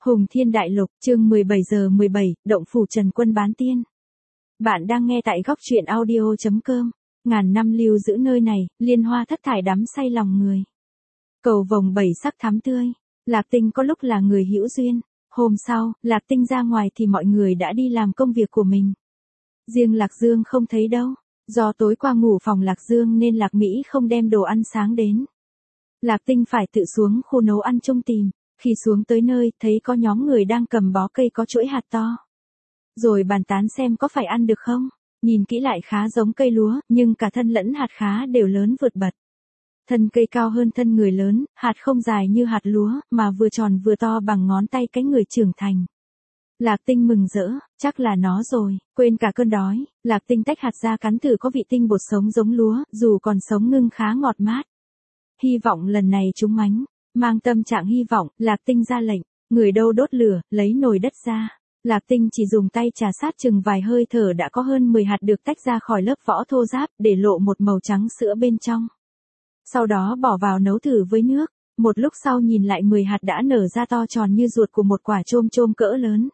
Hùng Thiên Đại Lục, chương 17:17, Động phủ Trần Quân bán tiên. Bạn đang nghe tại góc truyện audio.com. Ngàn năm lưu giữ nơi này, liên hoa thất thải đắm say lòng người. Cầu vồng bảy sắc thắm tươi. Lạc Tinh có lúc là người hữu duyên. Hôm sau, Lạc Tinh ra ngoài thì mọi người đã đi làm công việc của mình. Riêng Lạc Dương không thấy đâu. Do tối qua ngủ phòng Lạc Dương nên Lạc Mỹ không đem đồ ăn sáng đến. Lạc Tinh phải tự xuống khu nấu ăn chung tìm. Khi xuống tới nơi, thấy có nhóm người đang cầm bó cây có chuỗi hạt to. Rồi bàn tán xem có phải ăn được không. Nhìn kỹ lại khá giống cây lúa, nhưng cả thân lẫn hạt khá đều lớn vượt bật. Thân cây cao hơn thân người lớn, hạt không dài như hạt lúa, mà vừa tròn vừa to bằng ngón tay cái người trưởng thành. Lạc Tinh mừng rỡ, chắc là nó rồi, quên cả cơn đói. Lạc Tinh tách hạt ra cắn thử có vị tinh bột sống giống lúa, dù còn sống ngưng khá ngọt mát. Hy vọng lần này trúng mánh. Mang tâm trạng hy vọng, Lạc Tinh ra lệnh, người đâu đốt lửa, lấy nồi đất ra. Lạc Tinh chỉ dùng tay trà sát chừng vài hơi thở đã có hơn 10 hạt được tách ra khỏi lớp vỏ thô ráp, để lộ một màu trắng sữa bên trong. Sau đó bỏ vào nấu thử với nước, một lúc sau nhìn lại 10 hạt đã nở ra to tròn như ruột của một quả chôm chôm cỡ lớn.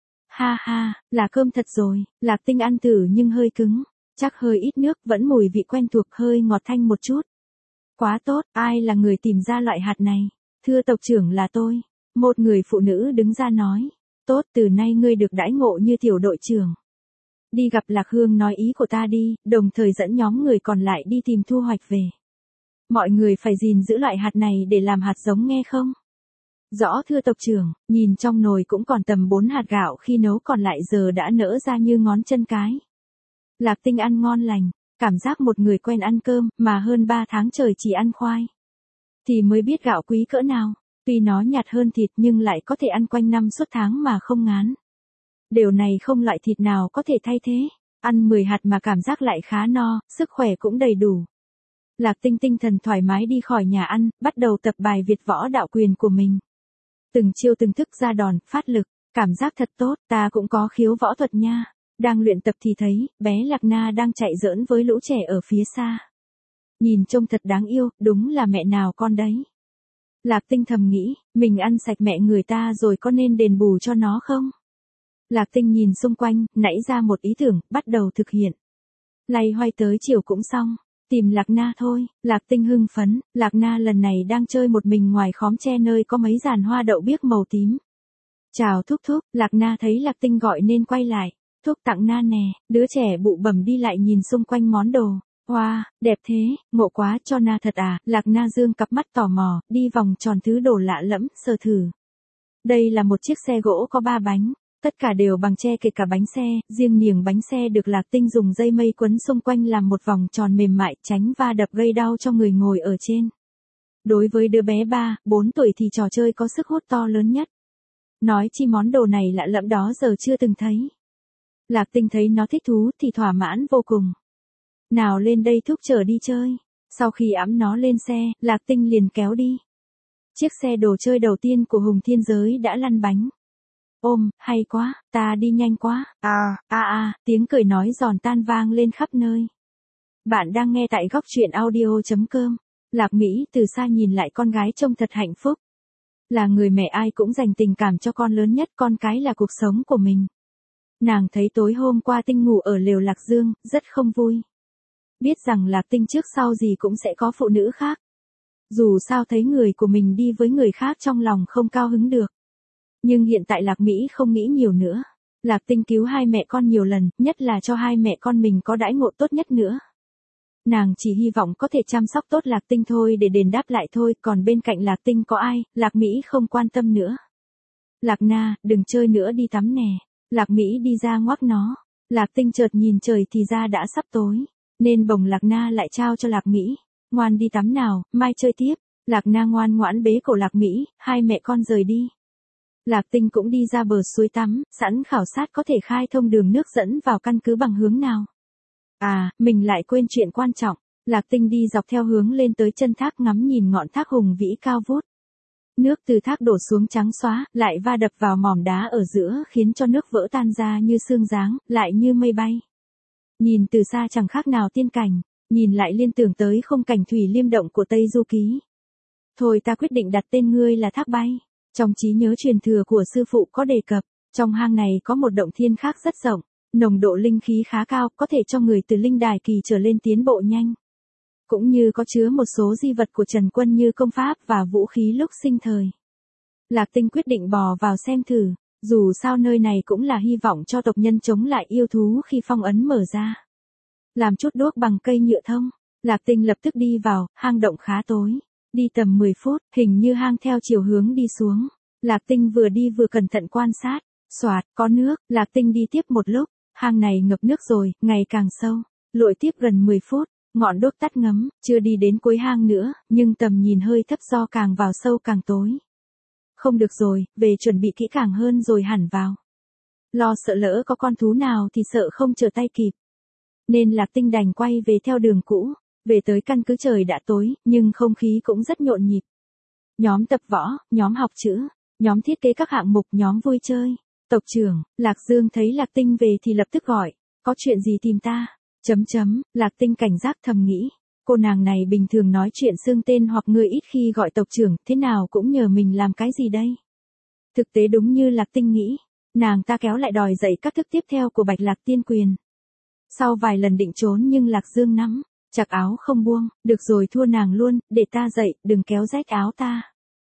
Ha ha, là cơm thật rồi. Lạc Tinh ăn thử nhưng hơi cứng, chắc hơi ít nước, vẫn mùi vị quen thuộc, hơi ngọt thanh một chút. Quá tốt, ai là người tìm ra loại hạt này? Thưa tộc trưởng, là tôi. Một người phụ nữ đứng ra nói. Tốt, từ nay ngươi được đãi ngộ như tiểu đội trưởng. Đi gặp Lạc Hương nói ý của ta đi, đồng thời dẫn nhóm người còn lại đi tìm thu hoạch về. Mọi người phải gìn giữ loại hạt này để làm hạt giống nghe không? Rõ thưa tộc trưởng. Nhìn trong nồi cũng còn tầm 4 hạt gạo khi nấu, còn lại giờ đã nở ra như ngón chân cái. Lạc Tinh ăn ngon lành. Cảm giác một người quen ăn cơm, mà hơn 3 tháng trời chỉ ăn khoai. Thì mới biết gạo quý cỡ nào. Tuy nó nhạt hơn thịt nhưng lại có thể ăn quanh năm suốt tháng mà không ngán. Điều này không loại thịt nào có thể thay thế. Ăn 10 hạt mà cảm giác lại khá no, sức khỏe cũng đầy đủ. Lạc Tinh tinh thần thoải mái đi khỏi nhà ăn, bắt đầu tập bài Việt võ đạo quyền của mình. Từng chiêu từng thức ra đòn, phát lực, cảm giác thật tốt, ta cũng có khiếu võ thuật nha. Đang luyện tập thì thấy, bé Lạc Na đang chạy giỡn với lũ trẻ ở phía xa. Nhìn trông thật đáng yêu, đúng là mẹ nào con đấy. Lạc Tinh thầm nghĩ, mình ăn sạch mẹ người ta rồi có nên đền bù cho nó không? Lạc Tinh nhìn xung quanh, nảy ra một ý tưởng, bắt đầu thực hiện. Lay hoay tới chiều cũng xong, tìm Lạc Na thôi. Lạc Tinh hưng phấn, Lạc Na lần này đang chơi một mình ngoài khóm tre nơi có mấy giàn hoa đậu biếc màu tím. Chào thúc thúc, Lạc Na thấy Lạc Tinh gọi nên quay lại. Thúc tặng Na nè. Đứa trẻ bụ bẩm đi lại nhìn xung quanh món đồ. Wow, đẹp thế, ngộ quá, cho Na thật à? Lạc Na dương cặp mắt tò mò, đi vòng tròn thứ đồ lạ lẫm, sờ thử. Đây là một chiếc xe gỗ có 3 bánh, tất cả đều bằng tre kể cả bánh xe, riêng niềng bánh xe được Lạc Tinh dùng dây mây quấn xung quanh làm một vòng tròn mềm mại, tránh va đập gây đau cho người ngồi ở trên. Đối với đứa bé 3-4 tuổi thì trò chơi có sức hút to lớn nhất. Nói chi món đồ này lạ lẫm đó giờ chưa từng thấy. Lạc Tinh thấy nó thích thú thì thỏa mãn vô cùng. Nào lên đây thúc chở đi chơi. Sau khi ẵm nó lên xe, Lạc Tinh liền kéo đi. Chiếc xe đồ chơi đầu tiên của Hùng Thiên Giới đã lăn bánh. Ôm, hay quá, ta đi nhanh quá. Tiếng cười nói giòn tan vang lên khắp nơi. Bạn đang nghe tại góc truyện audio.com. Lạc Mỹ từ xa nhìn lại con gái trông thật hạnh phúc. Là người mẹ ai cũng dành tình cảm cho con lớn nhất, con cái là cuộc sống của mình. Nàng thấy tối hôm qua Tinh ngủ ở lều Lạc Dương, rất không vui. Biết rằng Lạc Tinh trước sau gì cũng sẽ có phụ nữ khác. Dù sao thấy người của mình đi với người khác trong lòng không cao hứng được. Nhưng hiện tại Lạc Mỹ không nghĩ nhiều nữa. Lạc Tinh cứu hai mẹ con nhiều lần, nhất là cho hai mẹ con mình có đãi ngộ tốt nhất nữa. Nàng chỉ hy vọng có thể chăm sóc tốt Lạc Tinh thôi để đền đáp lại thôi, còn bên cạnh Lạc Tinh có ai, Lạc Mỹ không quan tâm nữa. Lạc Na, đừng chơi nữa, đi tắm nè. Lạc Mỹ đi ra ngoắc nó. Lạc Tinh chợt nhìn trời thì ra đã sắp tối, nên bồng Lạc Na lại trao cho Lạc Mỹ. Ngoan đi tắm nào, mai chơi tiếp. Lạc Na ngoan ngoãn bế cổ Lạc Mỹ, hai mẹ con rời đi. Lạc Tinh cũng đi ra bờ suối tắm, sẵn khảo sát có thể khai thông đường nước dẫn vào căn cứ bằng hướng nào. Mình lại quên chuyện quan trọng. Lạc Tinh đi dọc theo hướng lên tới chân thác, ngắm nhìn ngọn thác hùng vĩ cao vút. Nước từ thác đổ xuống trắng xóa, lại va đập vào mỏm đá ở giữa khiến cho nước vỡ tan ra như sương giáng, lại như mây bay. Nhìn từ xa chẳng khác nào tiên cảnh, nhìn lại liên tưởng tới khung cảnh thủy liêm động của Tây Du Ký. Thôi ta quyết định đặt tên ngươi là Thác Bay. Trong trí nhớ truyền thừa của sư phụ có đề cập, trong hang này có một động thiên khác rất rộng, nồng độ linh khí khá cao, có thể cho người từ linh đài kỳ trở lên tiến bộ nhanh. Cũng như có chứa một số di vật của Trần Quân như công pháp và vũ khí lúc sinh thời. Lạc Tinh quyết định bò vào xem thử, dù sao nơi này cũng là hy vọng cho tộc nhân chống lại yêu thú khi phong ấn mở ra. Làm chút đuốc bằng cây nhựa thông, Lạc Tinh lập tức đi vào, hang động khá tối. Đi tầm 10 phút, hình như hang theo chiều hướng đi xuống. Lạc Tinh vừa đi vừa cẩn thận quan sát. Soạt, có nước, Lạc Tinh đi tiếp một lúc, hang này ngập nước rồi, ngày càng sâu. Lội tiếp gần 10 phút, ngọn đuốc tắt ngấm, chưa đi đến cuối hang nữa, nhưng tầm nhìn hơi thấp do càng vào sâu càng tối. Không được rồi, về chuẩn bị kỹ càng hơn rồi hẳn vào. Lo sợ lỡ có con thú nào thì sợ không trở tay kịp. Nên Lạc Tinh đành quay về theo đường cũ. Về tới căn cứ trời đã tối, nhưng không khí cũng rất nhộn nhịp. Nhóm tập võ, nhóm học chữ, nhóm thiết kế các hạng mục, nhóm vui chơi. Tộc trưởng, Lạc Dương thấy Lạc Tinh về thì lập tức gọi, có chuyện gì tìm ta? Lạc Tinh cảnh giác thầm nghĩ, cô nàng này bình thường nói chuyện xưng tên hoặc người ít khi gọi tộc trưởng, thế nào cũng nhờ mình làm cái gì đây? Thực tế đúng như Lạc Tinh nghĩ, nàng ta kéo lại đòi dạy các thức tiếp theo của Bạch Lạc Tiên Quyền. Sau vài lần định trốn nhưng Lạc Dương nắm chặt áo không buông, được rồi thua nàng luôn, để ta dạy, đừng kéo rách áo ta.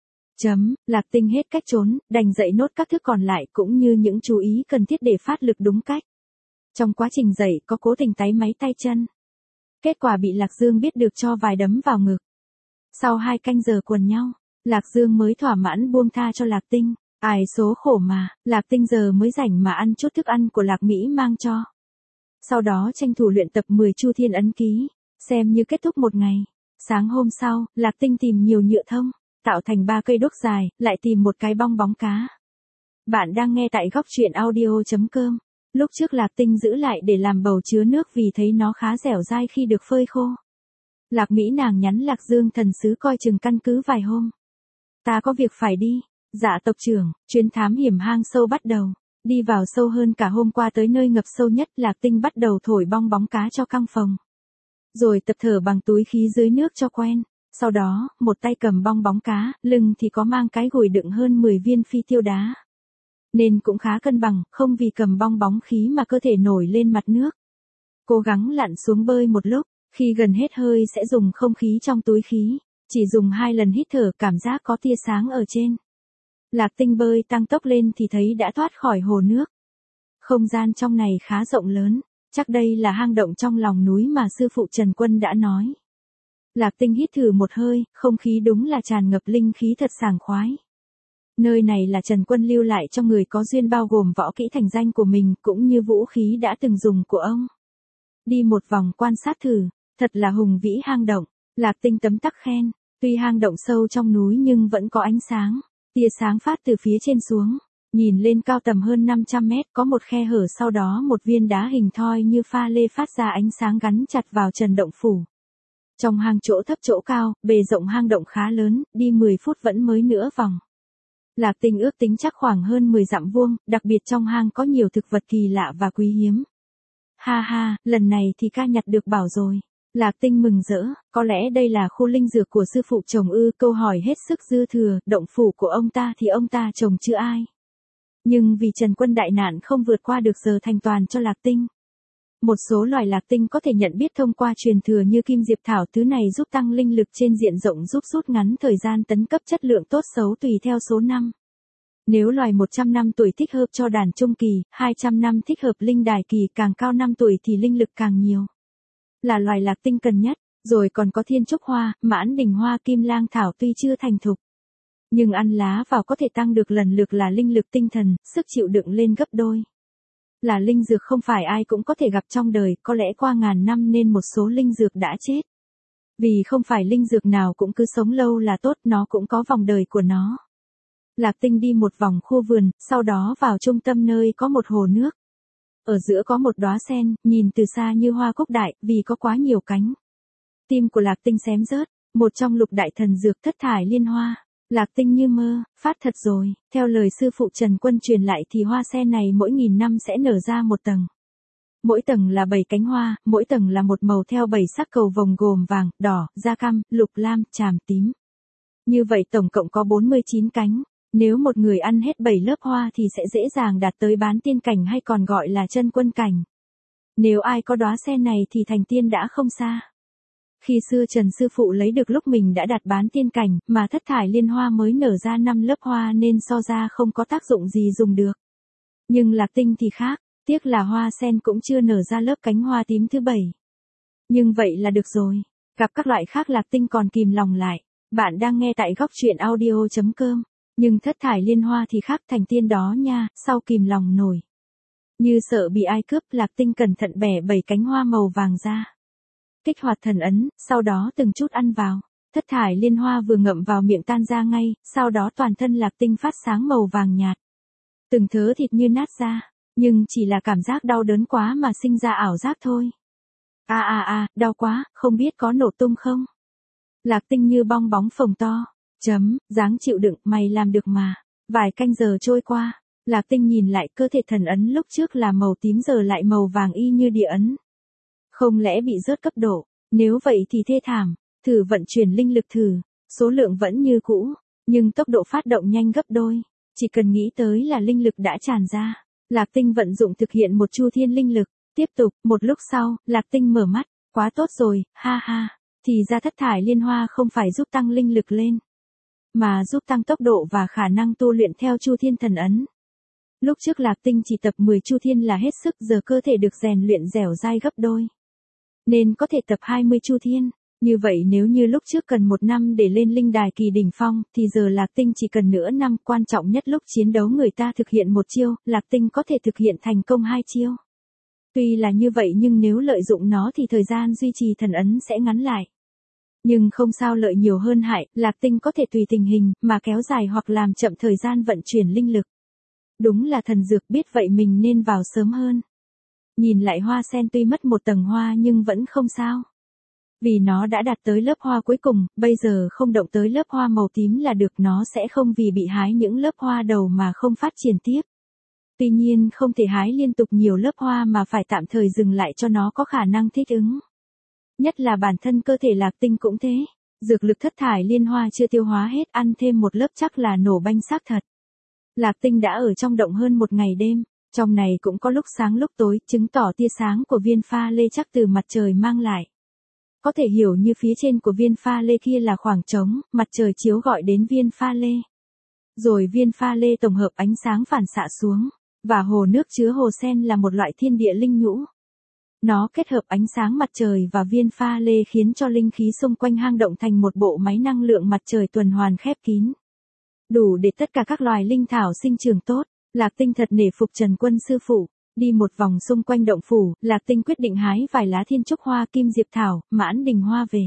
Lạc Tinh hết cách trốn, đành dạy nốt các thức còn lại cũng như những chú ý cần thiết để phát lực đúng cách. Trong quá trình dạy có cố tình táy máy tay chân. Kết quả bị Lạc Dương biết được cho vài đấm vào ngực. Sau 2 canh giờ quần nhau, Lạc Dương mới thỏa mãn buông tha cho Lạc Tinh. Ai số khổ mà, Lạc Tinh giờ mới rảnh mà ăn chút thức ăn của Lạc Mỹ mang cho. Sau đó tranh thủ luyện tập 10 chu thiên ấn ký, xem như kết thúc một ngày. Sáng hôm sau, Lạc Tinh tìm nhiều nhựa thông, tạo thành 3 cây đuốc dài, lại tìm một cái bong bóng cá. Bạn đang nghe tại góc truyện audio.com. Lúc trước Lạc Tinh giữ lại để làm bầu chứa nước vì thấy nó khá dẻo dai khi được phơi khô. Lạc Mỹ nàng nhắn Lạc Dương thần sứ coi chừng căn cứ vài hôm. Ta có việc phải đi. Dạ tộc trưởng, chuyến thám hiểm hang sâu bắt đầu. Đi vào sâu hơn cả hôm qua tới nơi ngập sâu nhất, Lạc Tinh bắt đầu thổi bong bóng cá cho căng phòng. Rồi tập thở bằng túi khí dưới nước cho quen. Sau đó, một tay cầm bong bóng cá, lưng thì có mang cái gùi đựng hơn 10 viên phi tiêu đá. Nên cũng khá cân bằng, không vì cầm bong bóng khí mà cơ thể nổi lên mặt nước. Cố gắng lặn xuống bơi một lúc, khi gần hết hơi sẽ dùng không khí trong túi khí. Chỉ dùng 2 lần hít thở cảm giác có tia sáng ở trên. Lạc Tinh bơi tăng tốc lên thì thấy đã thoát khỏi hồ nước. Không gian trong này khá rộng lớn, chắc đây là hang động trong lòng núi mà sư phụ Trần Quân đã nói. Lạc Tinh hít thử một hơi, không khí đúng là tràn ngập linh khí thật sảng khoái. Nơi này là Trần Quân lưu lại cho người có duyên bao gồm võ kỹ thành danh của mình cũng như vũ khí đã từng dùng của ông. Đi một vòng quan sát thử, thật là hùng vĩ hang động, Lạc Tinh tấm tắc khen, tuy hang động sâu trong núi nhưng vẫn có ánh sáng. Tia sáng phát từ phía trên xuống, nhìn lên cao tầm hơn 500 mét có một khe hở, sau đó một viên đá hình thoi như pha lê phát ra ánh sáng gắn chặt vào trần động phủ. Trong hang chỗ thấp chỗ cao, bề rộng hang động khá lớn, đi 10 phút vẫn mới nửa vòng. Lạc Tinh ước tính chắc khoảng hơn 10 dặm vuông, đặc biệt trong hang có nhiều thực vật kỳ lạ và quý hiếm. Ha ha, lần này thì ca nhặt được bảo rồi. Lạc Tinh mừng rỡ, có lẽ đây là khu linh dược của sư phụ chồng ư? Câu hỏi hết sức dư thừa, động phủ của ông ta thì ông ta chồng chưa ai. Nhưng vì Trần Quân đại nạn không vượt qua được giờ thành toàn cho Lạc Tinh. Một số loài Lạc Tinh có thể nhận biết thông qua truyền thừa như kim diệp thảo, thứ này giúp tăng linh lực trên diện rộng, giúp rút ngắn thời gian tấn cấp, chất lượng tốt xấu tùy theo số năm. Nếu loài 100 năm tuổi thích hợp cho đàn trung kỳ, 200 năm thích hợp linh đài kỳ, càng cao năm tuổi thì linh lực càng nhiều. Là loài Lạc Tinh cần nhất, rồi còn có thiên trúc hoa, mãn đình hoa, kim lang thảo tuy chưa thành thục. Nhưng ăn lá vào có thể tăng được lần lượt là linh lực, tinh thần, sức chịu đựng lên gấp đôi. Là linh dược không phải ai cũng có thể gặp trong đời, có lẽ qua ngàn năm nên một số linh dược đã chết. Vì không phải linh dược nào cũng cứ sống lâu là tốt, nó cũng có vòng đời của nó. Lạc Tinh đi một vòng khu vườn, sau đó vào trung tâm nơi có một hồ nước. Ở giữa có một đóa sen, nhìn từ xa như hoa cúc đại, vì có quá nhiều cánh. Tim của Lạc Tinh xém rớt, một trong lục đại thần dược thất thải liên hoa. Lạc Tinh như mơ, phát thật rồi, theo lời sư phụ Trần Quân truyền lại thì hoa sen này mỗi 1000 năm sẽ nở ra một tầng. Mỗi tầng là 7 cánh hoa, mỗi tầng là một màu theo 7 sắc cầu vồng gồm vàng, đỏ, da cam, lục lam, tràm, tím. Như vậy tổng cộng có 49 cánh, Nếu một người ăn hết 7 lớp hoa thì sẽ dễ dàng đạt tới bán tiên cảnh hay còn gọi là chân quân cảnh. Nếu ai có đóa sen này thì thành tiên đã không xa. Khi xưa Trần sư phụ lấy được lúc mình đã đạt bán tiên cảnh, mà thất thải liên hoa mới nở ra 5 lớp hoa nên so ra không có tác dụng gì dùng được. Nhưng lạc tinh thì khác, tiếc là hoa sen cũng chưa nở ra lớp cánh hoa tím thứ 7. Nhưng vậy là được rồi, gặp các loại khác lạc tinh còn kìm lòng lại. Bạn đang nghe tại góc truyện audio.com, nhưng thất thải liên hoa thì khác, thành tiên đó nha, sau kìm lòng nổi. Như sợ bị ai cướp, lạc tinh cẩn thận bẻ 7 cánh hoa màu vàng ra. Kích hoạt thần ấn, sau đó từng chút ăn vào. Thất thải liên hoa vừa ngậm vào miệng tan ra ngay, sau đó toàn thân lạc tinh phát sáng màu vàng nhạt. Từng thớ thịt như nát ra, nhưng chỉ là cảm giác đau đớn quá mà sinh ra ảo giác thôi. Đau quá, không biết có nổ tung không? Lạc tinh như bong bóng phồng to. Dáng chịu đựng, mày làm được mà. Vài canh giờ trôi qua, lạc tinh nhìn lại cơ thể thần ấn lúc trước là màu tím giờ lại màu vàng y như địa ấn. Không lẽ bị rớt cấp độ? Nếu vậy thì thê thảm. Thử vận chuyển linh lực thử. Số lượng vẫn như cũ, nhưng tốc độ phát động nhanh gấp đôi. Chỉ cần nghĩ tới là linh lực đã tràn ra. Lạc tinh vận dụng thực hiện một chu thiên linh lực. Tiếp tục, một lúc sau, lạc tinh mở mắt. Quá tốt rồi, ha ha. Thì ra thất thải liên hoa không phải giúp tăng linh lực lên, mà giúp tăng tốc độ và khả năng tu luyện theo chu thiên thần ấn. Lúc trước lạc tinh chỉ tập 10 chu thiên là hết sức, giờ cơ thể được rèn luyện dẻo dai gấp đôi. Nên có thể tập 20 chu thiên. Như vậy nếu như lúc trước cần 1 năm để lên linh đài kỳ đỉnh phong, thì giờ lạc tinh chỉ cần nửa năm. Quan trọng nhất lúc chiến đấu người ta thực hiện một chiêu, lạc tinh có thể thực hiện thành công 2 chiêu. Tuy là như vậy nhưng nếu lợi dụng nó thì thời gian duy trì thần ấn sẽ ngắn lại. Nhưng không sao, lợi nhiều hơn hại, lạc tinh có thể tùy tình hình mà kéo dài hoặc làm chậm thời gian vận chuyển linh lực. Đúng là thần dược, biết vậy mình nên vào sớm hơn. Nhìn lại hoa sen tuy mất một tầng hoa nhưng vẫn không sao. Vì nó đã đạt tới lớp hoa cuối cùng, bây giờ không động tới lớp hoa màu tím là được, nó sẽ không vì bị hái những lớp hoa đầu mà không phát triển tiếp. Tuy nhiên không thể hái liên tục nhiều lớp hoa mà phải tạm thời dừng lại cho nó có khả năng thích ứng. Nhất là bản thân cơ thể lạc tinh cũng thế. Dược lực thất thải liên hoa chưa tiêu hóa hết, ăn thêm một lớp chắc là nổ banh xác thật. Lạc tinh đã ở trong động hơn 1 ngày đêm. Trong này cũng có lúc sáng lúc tối, chứng tỏ tia sáng của viên pha lê chắc từ mặt trời mang lại. Có thể hiểu như phía trên của viên pha lê kia là khoảng trống, mặt trời chiếu gọi đến viên pha lê. Rồi viên pha lê tổng hợp ánh sáng phản xạ xuống. Và hồ nước chứa hồ sen là một loại thiên địa linh nhũ. Nó kết hợp ánh sáng mặt trời và viên pha lê khiến cho linh khí xung quanh hang động thành một bộ máy năng lượng mặt trời tuần hoàn khép kín. Đủ để tất cả các loài linh thảo sinh trưởng tốt. Lạc tinh thật nể phục Trần Quân sư phụ. Đi một vòng xung quanh động phủ, lạc tinh quyết định hái vài lá thiên trúc hoa, kim diệp thảo, mãn đình hoa về.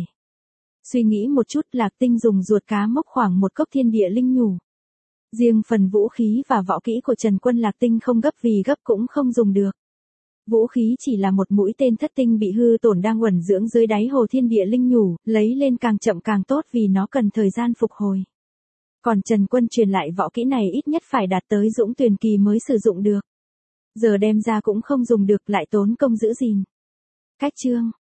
Suy nghĩ một chút, lạc tinh dùng ruột cá mốc khoảng 1 cốc thiên địa linh nhủ. Riêng phần vũ khí và võ kỹ của Trần Quân lạc tinh không gấp, vì gấp cũng không dùng được. Vũ khí chỉ là một mũi tên thất tinh bị hư tổn đang uẩn dưỡng dưới đáy hồ thiên địa linh nhủ, lấy lên càng chậm càng tốt vì nó cần thời gian phục hồi. Còn Trần Quân truyền lại võ kỹ này ít nhất phải đạt tới Dũng Tuyền kỳ mới sử dụng được. Giờ đem ra cũng không dùng được, lại tốn công giữ gìn. Cách chương